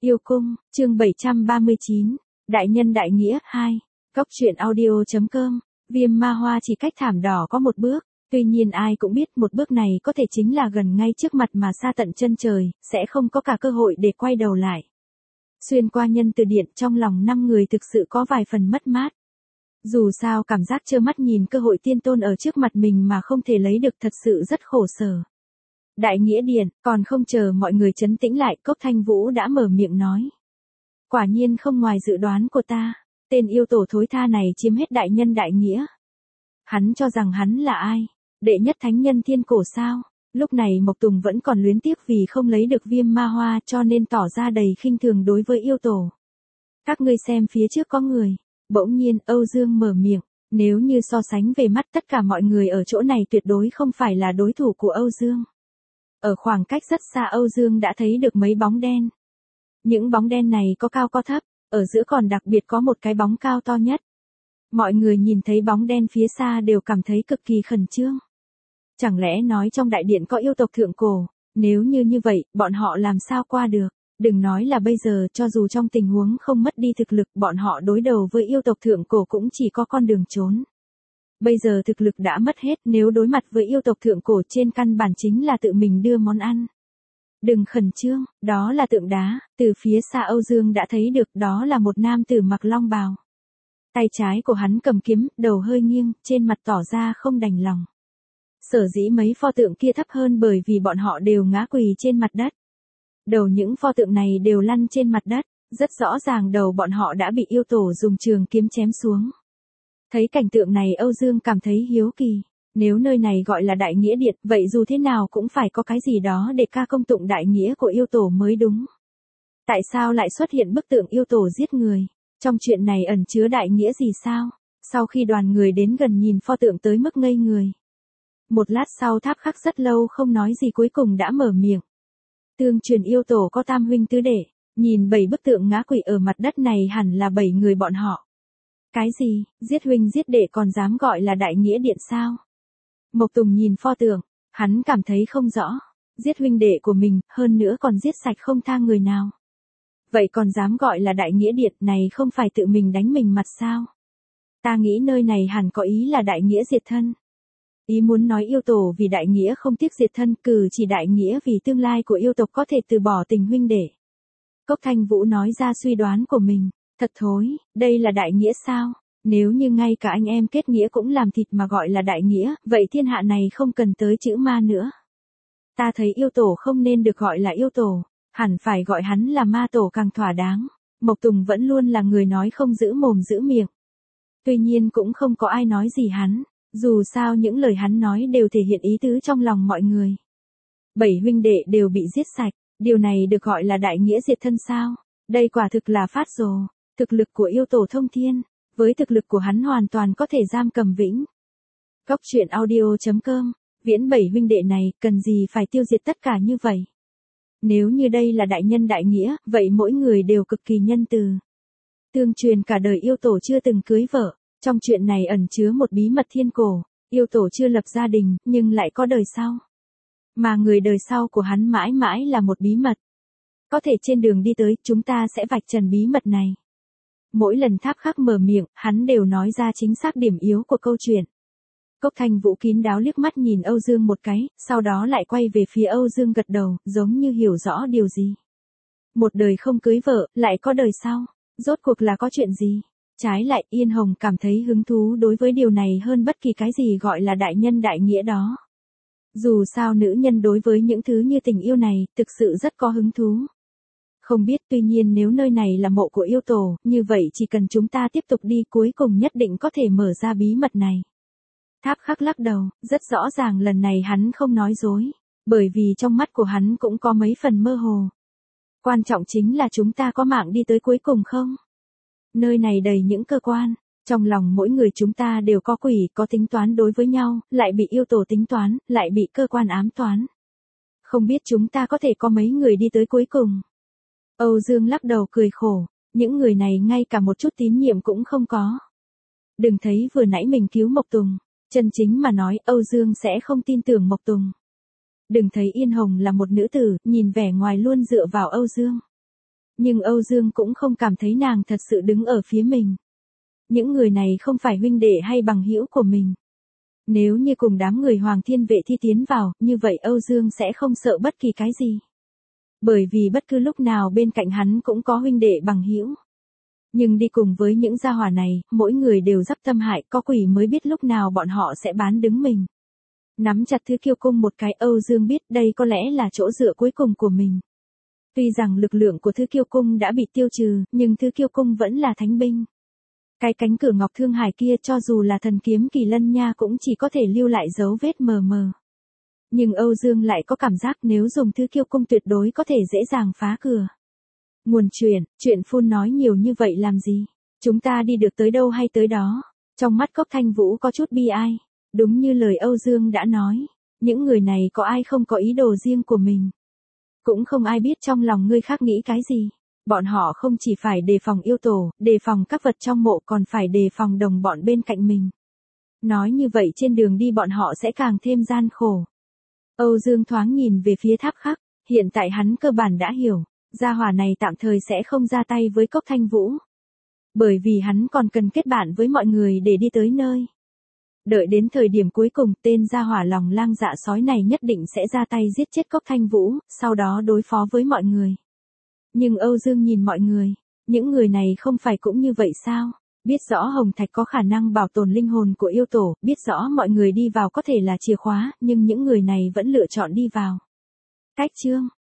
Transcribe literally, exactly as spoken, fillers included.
Yêu cung, chương bảy trăm ba mươi chín, Đại nhân đại nghĩa hai, Cốc truyện audio.com, Viêm ma hoa chỉ cách thảm đỏ có một bước, tuy nhiên ai cũng biết một bước này có thể chính là gần ngay trước mặt mà xa tận chân trời, sẽ không có cả cơ hội để quay đầu lại. Xuyên qua nhân từ điện trong lòng năm người thực sự có vài phần mất mát. Dù sao cảm giác trơ mắt nhìn cơ hội tiên tôn ở trước mặt mình mà không thể lấy được thật sự rất khổ sở. Đại nghĩa điện, còn không chờ mọi người trấn tĩnh lại, Cốc Thanh Vũ đã mở miệng nói. Quả nhiên không ngoài dự đoán của ta, tên yêu tổ thối tha này chiếm hết đại nhân đại nghĩa. Hắn cho rằng hắn là ai? Đệ nhất thánh nhân thiên cổ sao? Lúc này Mộc Tùng vẫn còn luyến tiếc vì không lấy được viêm ma hoa cho nên tỏ ra đầy khinh thường đối với yêu tổ. Các ngươi xem phía trước có người. Bỗng nhiên Âu Dương mở miệng, nếu như so sánh về mắt tất cả mọi người ở chỗ này tuyệt đối không phải là đối thủ của Âu Dương. Ở khoảng cách rất xa Âu Dương đã thấy được mấy bóng đen. Những bóng đen này có cao có thấp, ở giữa còn đặc biệt có một cái bóng cao to nhất. Mọi người nhìn thấy bóng đen phía xa đều cảm thấy cực kỳ khẩn trương. Chẳng lẽ nói trong đại điện có yêu tộc thượng cổ, nếu như như vậy, bọn họ làm sao qua được? Đừng nói là bây giờ, cho dù trong tình huống không mất đi thực lực, bọn họ đối đầu với yêu tộc thượng cổ cũng chỉ có con đường trốn. Bây giờ thực lực đã mất hết, nếu đối mặt với yêu tộc thượng cổ trên căn bản chính là tự mình đưa món ăn. Đừng khẩn trương, đó là tượng đá, từ phía xa Âu Dương đã thấy được, đó là một nam tử mặc long bào. Tay trái của hắn cầm kiếm, đầu hơi nghiêng, trên mặt tỏ ra không đành lòng. Sở dĩ mấy pho tượng kia thấp hơn bởi vì bọn họ đều ngã quỳ trên mặt đất. Đầu những pho tượng này đều lăn trên mặt đất, rất rõ ràng đầu bọn họ đã bị yêu tổ dùng trường kiếm chém xuống. Thấy cảnh tượng này Âu Dương cảm thấy hiếu kỳ, nếu nơi này gọi là đại nghĩa điện, vậy dù thế nào cũng phải có cái gì đó để ca công tụng đại nghĩa của yêu tổ mới đúng. Tại sao lại xuất hiện bức tượng yêu tổ giết người? Trong chuyện này ẩn chứa đại nghĩa gì sao? Sau khi đoàn người đến gần nhìn pho tượng tới mức ngây người. Một lát sau Tháp Khắc rất lâu không nói gì cuối cùng đã mở miệng. Tương truyền yêu tổ có tam huynh tứ đệ, nhìn bảy bức tượng ngã quỵ ở mặt đất này hẳn là bảy người bọn họ. Cái gì, giết huynh giết đệ còn dám gọi là đại nghĩa điện sao? Mộc Tùng nhìn pho tượng, hắn cảm thấy không rõ, giết huynh đệ của mình, hơn nữa còn giết sạch không tha người nào. Vậy còn dám gọi là đại nghĩa điện này không phải tự mình đánh mình mặt sao? Ta nghĩ nơi này hẳn có ý là đại nghĩa diệt thân. Ý muốn nói yêu tổ vì đại nghĩa không tiếc diệt thân, cử chỉ đại nghĩa vì tương lai của yêu tộc có thể từ bỏ tình huynh đệ. Cốc Thanh Vũ nói ra suy đoán của mình, thật thối, đây là đại nghĩa sao? Nếu như ngay cả anh em kết nghĩa cũng làm thịt mà gọi là đại nghĩa, vậy thiên hạ này không cần tới chữ ma nữa. Ta thấy yêu tổ không nên được gọi là yêu tổ, hẳn phải gọi hắn là ma tổ càng thỏa đáng. Mộc Tùng vẫn luôn là người nói không giữ mồm giữ miệng. Tuy nhiên cũng không có ai nói gì hắn. Dù sao những lời hắn nói đều thể hiện ý tứ trong lòng mọi người. Bảy huynh đệ đều bị giết sạch, điều này được gọi là đại nghĩa diệt thân sao? Đây quả thực là phát rồ, thực lực của yêu tổ thông thiên, với thực lực của hắn hoàn toàn có thể giam cầm vĩnh. Cốc truyện audio.com, viễn bảy huynh đệ này, cần gì phải tiêu diệt tất cả như vậy? Nếu như đây là đại nhân đại nghĩa, vậy mỗi người đều cực kỳ nhân từ. Tương truyền cả đời yêu tổ chưa từng cưới vợ. Trong chuyện này ẩn chứa một bí mật thiên cổ, yêu tổ chưa lập gia đình, nhưng lại có đời sau. Mà người đời sau của hắn mãi mãi là một bí mật. Có thể trên đường đi tới, chúng ta sẽ vạch trần bí mật này. Mỗi lần Tháp Khắc mở miệng, hắn đều nói ra chính xác điểm yếu của câu chuyện. Cốc Thanh Vũ kín đáo liếc mắt nhìn Âu Dương một cái, sau đó lại quay về phía Âu Dương gật đầu, giống như hiểu rõ điều gì. Một đời không cưới vợ, lại có đời sau, rốt cuộc là có chuyện gì? Trái lại Yên Hồng cảm thấy hứng thú đối với điều này hơn bất kỳ cái gì gọi là đại nhân đại nghĩa đó. Dù sao nữ nhân đối với những thứ như tình yêu này, thực sự rất có hứng thú. Không biết tuy nhiên nếu nơi này là mộ của yêu tổ, như vậy chỉ cần chúng ta tiếp tục đi cuối cùng nhất định có thể mở ra bí mật này. Tháp Khắc lắc đầu, rất rõ ràng lần này hắn không nói dối, bởi vì trong mắt của hắn cũng có mấy phần mơ hồ. Quan trọng chính là chúng ta có mạng đi tới cuối cùng không? Nơi này đầy những cơ quan, trong lòng mỗi người chúng ta đều có quỷ, có tính toán đối với nhau, lại bị yêu tổ tính toán, lại bị cơ quan ám toán. Không biết chúng ta có thể có mấy người đi tới cuối cùng. Âu Dương lắc đầu cười khổ, những người này ngay cả một chút tín nhiệm cũng không có. Đừng thấy vừa nãy mình cứu Mộc Tùng, chân chính mà nói Âu Dương sẽ không tin tưởng Mộc Tùng. Đừng thấy Yên Hồng là một nữ tử, nhìn vẻ ngoài luôn dựa vào Âu Dương. Nhưng Âu Dương cũng không cảm thấy nàng thật sự đứng ở phía mình. Những người này không phải huynh đệ hay bằng hữu của mình. Nếu như cùng đám người Hoàng Thiên Vệ Thi tiến vào, như vậy Âu Dương sẽ không sợ bất kỳ cái gì. Bởi vì bất cứ lúc nào bên cạnh hắn cũng có huynh đệ bằng hữu. Nhưng đi cùng với những gia hỏa này, mỗi người đều dấp tâm hại, có quỷ mới biết lúc nào bọn họ sẽ bán đứng mình. Nắm chặt Thứ Kiêu Cung một cái, Âu Dương biết đây có lẽ là chỗ dựa cuối cùng của mình. Tuy rằng lực lượng của Thứ Kiêu Cung đã bị tiêu trừ, nhưng Thứ Kiêu Cung vẫn là thánh binh. Cái cánh cửa Ngọc Thương Hải kia cho dù là thần kiếm Kỳ Lân Nha cũng chỉ có thể lưu lại dấu vết mờ mờ. Nhưng Âu Dương lại có cảm giác nếu dùng Thứ Kiêu Cung tuyệt đối có thể dễ dàng phá cửa. Nguồn chuyện, chuyện phun nói nhiều như vậy làm gì? Chúng ta đi được tới đâu hay tới đó? Trong mắt Cốc Thanh Vũ có chút bi ai. Đúng như lời Âu Dương đã nói, những người này có ai không có ý đồ riêng của mình. Cũng không ai biết trong lòng người khác nghĩ cái gì. Bọn họ không chỉ phải đề phòng yêu tổ, đề phòng các vật trong mộ còn phải đề phòng đồng bọn bên cạnh mình. Nói như vậy trên đường đi bọn họ sẽ càng thêm gian khổ. Âu Dương thoáng nhìn về phía tháp khắc, hiện tại hắn cơ bản đã hiểu, gia hỏa này tạm thời sẽ không ra tay với Cốc Thanh Vũ. Bởi vì hắn còn cần kết bạn với mọi người để đi tới nơi. Đợi đến thời điểm cuối cùng tên gia hỏa lòng lang dạ sói này nhất định sẽ ra tay giết chết Cốc Thanh Vũ, sau đó đối phó với mọi người. Nhưng Âu Dương nhìn mọi người, những người này không phải cũng như vậy sao? Biết rõ Hồng Thạch có khả năng bảo tồn linh hồn của yêu tổ, biết rõ mọi người đi vào có thể là chìa khóa, nhưng những người này vẫn lựa chọn đi vào. Cách chương